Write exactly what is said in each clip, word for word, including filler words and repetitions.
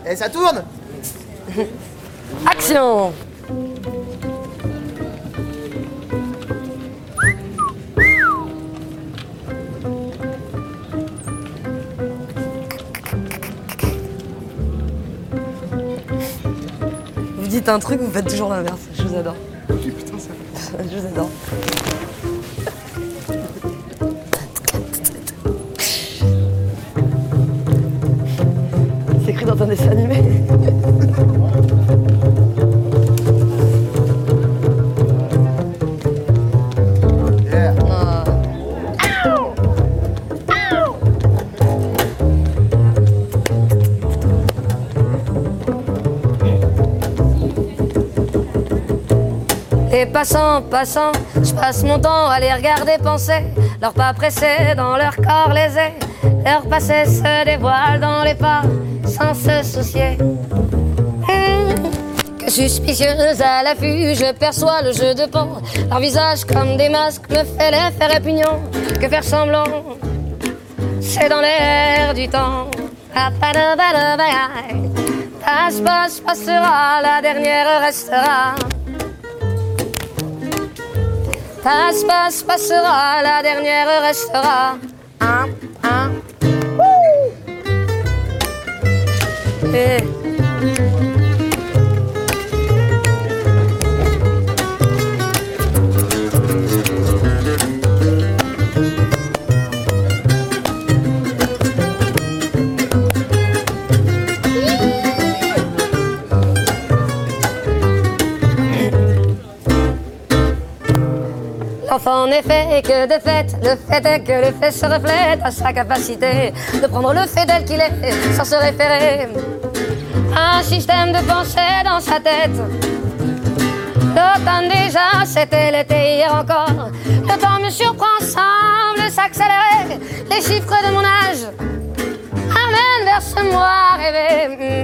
Et ça tourne. Action. Vous dites un truc, vous faites toujours l'inverse. Je vous adore. Putain, ça. Je vous adore. C'est écrit dans un dessin animé. Yeah. Ah. Les passants, passants, je passe mon temps à les regarder penser. Leurs pas pressés dans leur corps lésés. Leur passé se dévoile dans les pas sans se soucier. Mmh. Que suspicieuse à l'affût, je perçois le jeu de pan. Leur visage comme des masques me fait l'effet répugnant. Que faire semblant, c'est dans l'air du temps. Passe, passe, passera, la dernière restera. Passe, passe, passera, la dernière restera. Un, un. Wouh! Et... L'enfant n'est fait que de fait, le fait est que le fait se reflète à sa capacité de prendre le fait tel qu'il est sans se référer à un système de pensée dans sa tête. L'automne déjà, c'était l'été hier encore. Le temps me surprend, semble s'accélérer. Les chiffres de mon âge amènent vers ce moi rêvé.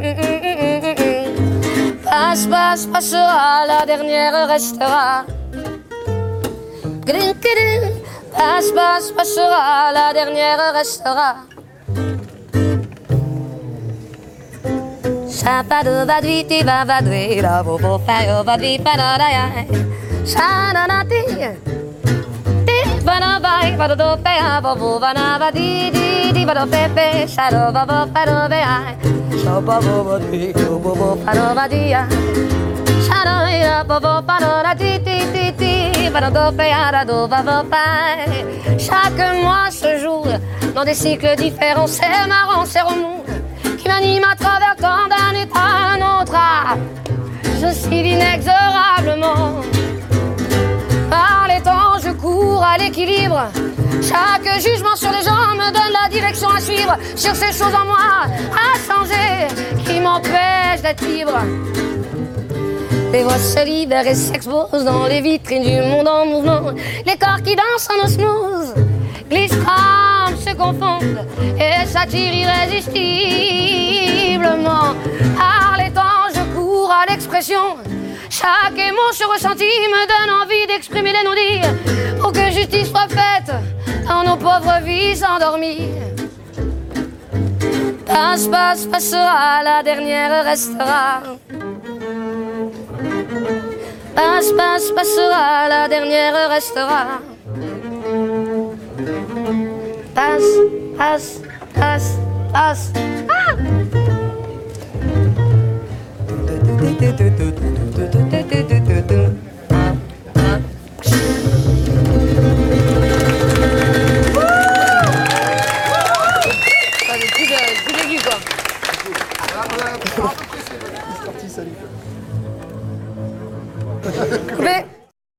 Passe, passe, passera, la dernière restera. Passe, passe, passera, la dernière restera. Chapado vadviti vavadri, la vovo fayo vadvi padadaya. Shananati, ti vanavai, vadado pea, vovo vanavadi, di di vado pepe, shado vavo pado vea. Shapavo vadvi, vovo pado vadia. Shadaya, vovo pado la ti ti ti ti. Chaque mois se joue dans des cycles différents. C'est marrant, c'est remous qui m'anime à travers tant d'un état à un autre. Ah, je suis inexorablement. Par les temps, je cours à l'équilibre. Chaque jugement sur les gens me donne la direction à suivre. Sur ces choses en moi à changer qui m'empêchent d'être libre. Les voix se libèrent et s'exposent dans les vitrines du monde en mouvement. Les corps qui dansent en osmose glissent comme se confondent et s'attirent irrésistiblement. Par les temps, je cours à l'expression. Chaque émotion ressentie me donne envie d'exprimer les non-dits pour que justice soit faite dans nos pauvres vies endormies. Passe, passe, passera, la dernière restera. Passe, passe, passera, la dernière restera. Passe, passe, passe, passe. Ah! Coupé.